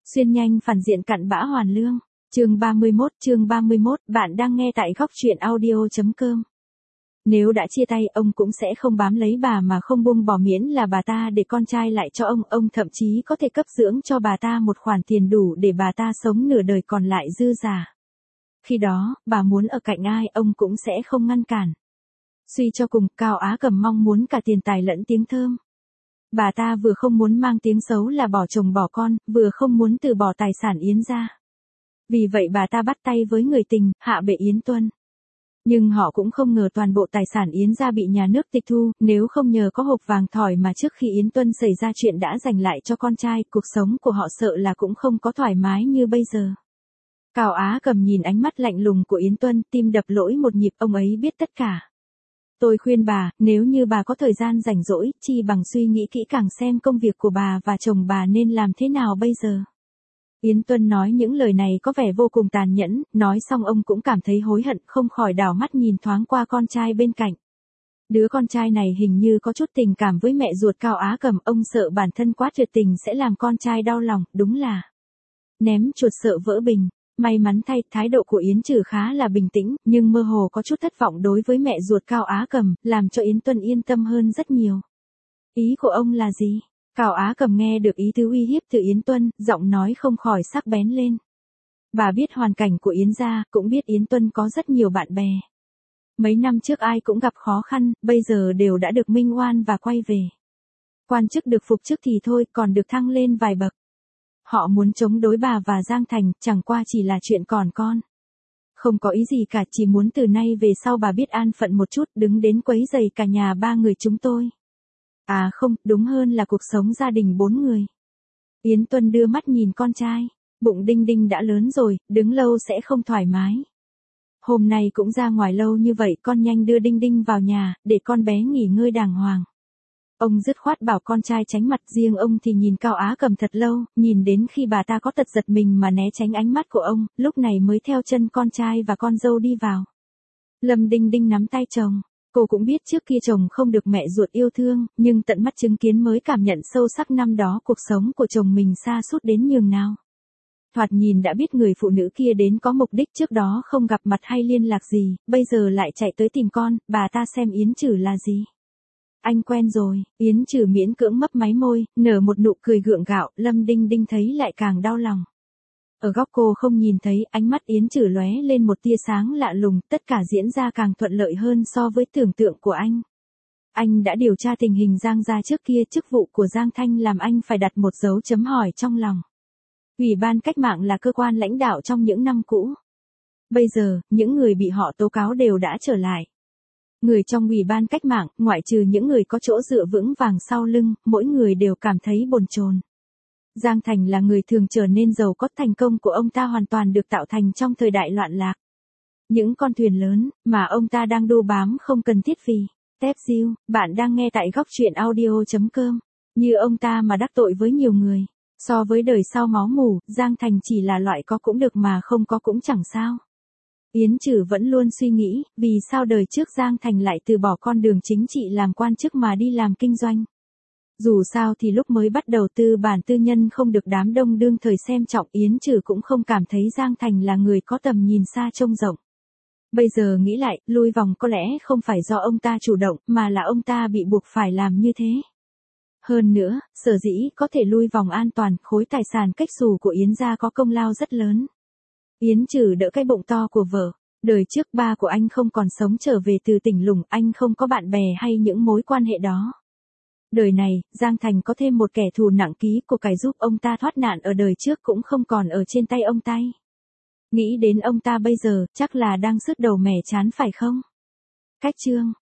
Xuyên nhanh phản diện cặn bã hoàn lương. Chương 31, bạn đang nghe tại góc truyện audio.com. Nếu đã chia tay, ông cũng sẽ không bám lấy bà mà không buông bỏ, miễn là bà ta để con trai lại cho ông thậm chí có thể cấp dưỡng cho bà ta một khoản tiền đủ để bà ta sống nửa đời còn lại dư dả. Khi đó, bà muốn ở cạnh ai, ông cũng sẽ không ngăn cản. Suy cho cùng, Cao Á Cầm mong muốn cả tiền tài lẫn tiếng thơm. Bà ta vừa không muốn mang tiếng xấu là bỏ chồng bỏ con, vừa không muốn từ bỏ tài sản Yến gia. Vì vậy bà ta bắt tay với người tình, hạ bệ Yến Tuân. Nhưng họ cũng không ngờ toàn bộ tài sản Yến gia bị nhà nước tịch thu, nếu không nhờ có hộp vàng thỏi mà trước khi Yến Tuân xảy ra chuyện đã dành lại cho con trai, cuộc sống của họ sợ là cũng không có thoải mái như bây giờ. Cao Á Cầm nhìn ánh mắt lạnh lùng của Yến Tuân, tim đập lỗi một nhịp, ông ấy biết tất cả. Tôi khuyên bà, nếu như bà có thời gian rảnh rỗi, chi bằng suy nghĩ kỹ càng xem công việc của bà và chồng bà nên làm thế nào bây giờ. Yến Tuân nói những lời này có vẻ vô cùng tàn nhẫn, nói xong ông cũng cảm thấy hối hận, không khỏi đảo mắt nhìn thoáng qua con trai bên cạnh. Đứa con trai này hình như có chút tình cảm với mẹ ruột Cao Á Cầm, ông sợ bản thân quá tuyệt tình sẽ làm con trai đau lòng, đúng là ném chuột sợ vỡ bình. May mắn thay, thái độ của Yến Trừ khá là bình tĩnh, nhưng mơ hồ có chút thất vọng đối với mẹ ruột Cao Á Cầm, làm cho Yến Tuân yên tâm hơn rất nhiều. Ý của ông là gì? Cao Á Cầm nghe được ý tứ uy hiếp từ Yến Tuân, giọng nói không khỏi sắc bén lên. Bà biết hoàn cảnh của Yến gia, cũng biết Yến Tuân có rất nhiều bạn bè. Mấy năm trước ai cũng gặp khó khăn, bây giờ đều đã được minh oan và quay về. Quan chức được phục chức thì thôi, còn được thăng lên vài bậc. Họ muốn chống đối bà và Giang Thành, chẳng qua chỉ là chuyện còn con. Không có ý gì cả, chỉ muốn từ nay về sau bà biết an phận một chút, đứng đến quấy rầy cả nhà ba người chúng tôi. À không, đúng hơn là cuộc sống gia đình 4 người. Yến Tuân đưa mắt nhìn con trai, bụng Đinh Đinh đã lớn rồi, đứng lâu sẽ không thoải mái. Hôm nay cũng ra ngoài lâu như vậy, con nhanh đưa Đinh Đinh vào nhà, để con bé nghỉ ngơi đàng hoàng. Ông dứt khoát bảo con trai tránh mặt, riêng ông thì nhìn Cao Á Cầm thật lâu, nhìn đến khi bà ta có tật giật mình mà né tránh ánh mắt của ông, lúc này mới theo chân con trai và con dâu đi vào. Lâm Đinh Đinh nắm tay chồng, cô cũng biết trước kia chồng không được mẹ ruột yêu thương, nhưng tận mắt chứng kiến mới cảm nhận sâu sắc năm đó cuộc sống của chồng mình sa sút đến nhường nào. Thoạt nhìn đã biết người phụ nữ kia đến có mục đích, trước đó không gặp mặt hay liên lạc gì, bây giờ lại chạy tới tìm con, bà ta xem Yến Trừ là gì. Anh quen rồi, Yến Trừ miễn cưỡng mấp máy môi, nở một nụ cười gượng gạo, Lâm Đinh Đinh thấy lại càng đau lòng. Ở góc cô không nhìn thấy, ánh mắt Yến Trừ lóe lên một tia sáng lạ lùng, tất cả diễn ra càng thuận lợi hơn so với tưởng tượng của anh. Anh đã điều tra tình hình Giang gia trước kia, chức vụ của Giang Thanh làm anh phải đặt một dấu chấm hỏi trong lòng. Ủy ban cách mạng là cơ quan lãnh đạo trong những năm cũ. Bây giờ, những người bị họ tố cáo đều đã trở lại. Người trong Ủy ban cách mạng, ngoại trừ những người có chỗ dựa vững vàng sau lưng, mỗi người đều cảm thấy bồn chồn. Giang Thành là người thường trở nên giàu có, thành công của ông ta hoàn toàn được tạo thành trong thời đại loạn lạc. Những con thuyền lớn, mà ông ta đang đu bám không cần thiết vì. Tép Diêu, bạn đang nghe tại góc truyện audio.com. Như ông ta mà đắc tội với nhiều người. So với đời sau máu mủ, Giang Thành chỉ là loại có cũng được mà không có cũng chẳng sao. Yến Trừ vẫn luôn suy nghĩ, vì sao đời trước Giang Thành lại từ bỏ con đường chính trị làm quan chức mà đi làm kinh doanh. Dù sao thì lúc mới bắt đầu tư bản tư nhân không được đám đông đương thời xem trọng, Yến Trừ cũng không cảm thấy Giang Thành là người có tầm nhìn xa trông rộng. Bây giờ nghĩ lại, lui vòng có lẽ không phải do ông ta chủ động, mà là ông ta bị buộc phải làm như thế. Hơn nữa, sở dĩ có thể lui vòng an toàn, khối tài sản cách xù của Yến gia có công lao rất lớn. Yến Trừ đỡ cái bụng to của vợ. Đời trước ba của anh không còn sống trở về từ tỉnh lùng, anh không có bạn bè hay những mối quan hệ đó. Đời này, Giang Thành có thêm một kẻ thù nặng ký của cải giúp ông ta thoát nạn ở đời trước cũng không còn ở trên tay ông tay. Nghĩ đến ông ta bây giờ, chắc là đang sứt đầu mẻ chán phải không? Cách chương.